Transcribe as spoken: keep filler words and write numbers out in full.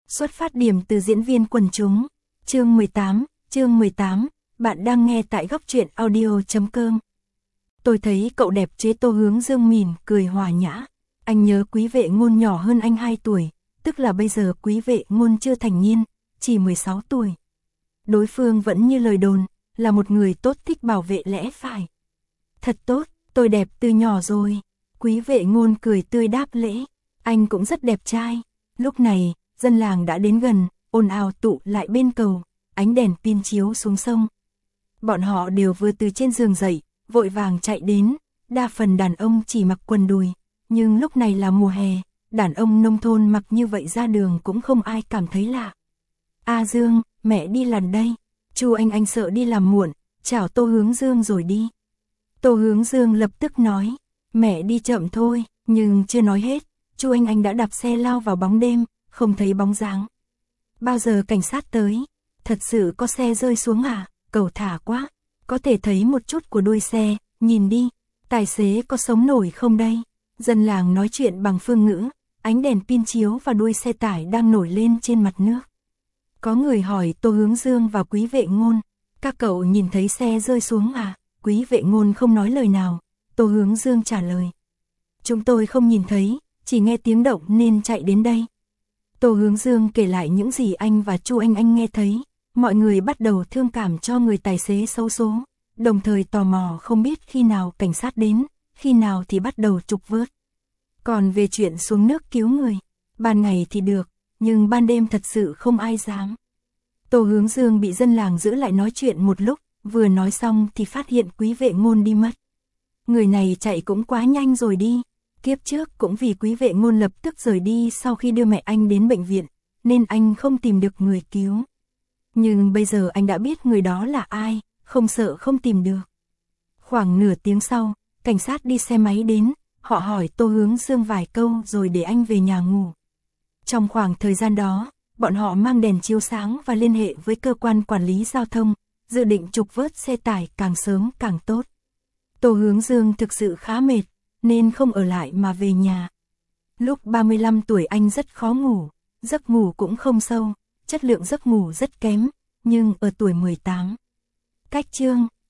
Xuất phát điểm từ diễn viên quần chúng. Chương mười tám, chương mười tám, bạn đang nghe tại góc truyện audio chấm com. Tôi thấy cậu đẹp chế Tô Hướng Dương mỉm cười hòa nhã. Anh nhớ Quý Vệ Ngôn nhỏ hơn anh hai tuổi, tức là bây giờ Quý Vệ Ngôn chưa thành niên, chỉ mười sáu tuổi. Đối phương vẫn như lời đồn, là một người tốt thích bảo vệ lẽ phải. Thật tốt, tôi đẹp từ nhỏ rồi. Quý Vệ Ngôn cười tươi đáp lễ. Anh cũng rất đẹp trai. Lúc này, dân làng đã đến gần, ồn ào tụ lại bên cầu, ánh đèn pin chiếu xuống sông. Bọn họ đều vừa từ trên giường dậy, vội vàng chạy đến, đa phần đàn ông chỉ mặc quần đùi, nhưng lúc này là mùa hè, đàn ông nông thôn mặc như vậy ra đường cũng không ai cảm thấy lạ. A Dương, mẹ đi lần đây. Chu Anh Anh sợ đi làm muộn, chào Tô Hướng Dương rồi đi. Tô Hướng Dương lập tức nói, mẹ đi chậm thôi, nhưng chưa nói hết, Chu Anh Anh đã đạp xe lao vào bóng đêm, không thấy bóng dáng. Bao giờ cảnh sát tới? Thật sự có xe rơi xuống à? Cầu thả quá. Có thể thấy một chút của đuôi xe, nhìn đi, tài xế có sống nổi không đây? Dân làng nói chuyện bằng phương ngữ, ánh đèn pin chiếu và đuôi xe tải đang nổi lên trên mặt nước. Có người hỏi Tô Hướng Dương và Quý Vệ Ngôn, các cậu nhìn thấy xe rơi xuống à? Quý Vệ Ngôn không nói lời nào, Tô Hướng Dương trả lời. Chúng tôi không nhìn thấy, chỉ nghe tiếng động nên chạy đến đây. Tô Hướng Dương kể lại những gì anh và Chu Anh Anh nghe thấy, mọi người bắt đầu thương cảm cho người tài xế xấu số, đồng thời tò mò không biết khi nào cảnh sát đến, khi nào thì bắt đầu trục vớt. Còn về chuyện xuống nước cứu người, ban ngày thì được, nhưng ban đêm thật sự không ai dám. Tô Hướng Dương bị dân làng giữ lại nói chuyện một lúc, vừa nói xong thì phát hiện Quý Vệ Ngôn đi mất. Người này chạy cũng quá nhanh rồi đi. Kiếp trước cũng vì Quý Vệ Ngôn lập tức rời đi sau khi đưa mẹ anh đến bệnh viện, nên anh không tìm được người cứu. Nhưng bây giờ anh đã biết người đó là ai, không sợ không tìm được. Khoảng nửa tiếng sau, cảnh sát đi xe máy đến, họ hỏi Tô Hướng Dương vài câu rồi để anh về nhà ngủ. Trong khoảng thời gian đó, bọn họ mang đèn chiếu sáng và liên hệ với cơ quan quản lý giao thông, dự định trục vớt xe tải càng sớm càng tốt. Tô Hướng Dương thực sự khá mệt, nên không ở lại mà về nhà. Lúc ba mươi lăm tuổi anh rất khó ngủ, giấc ngủ cũng không sâu, chất lượng giấc ngủ rất kém, nhưng ở tuổi mười tám. Cách chương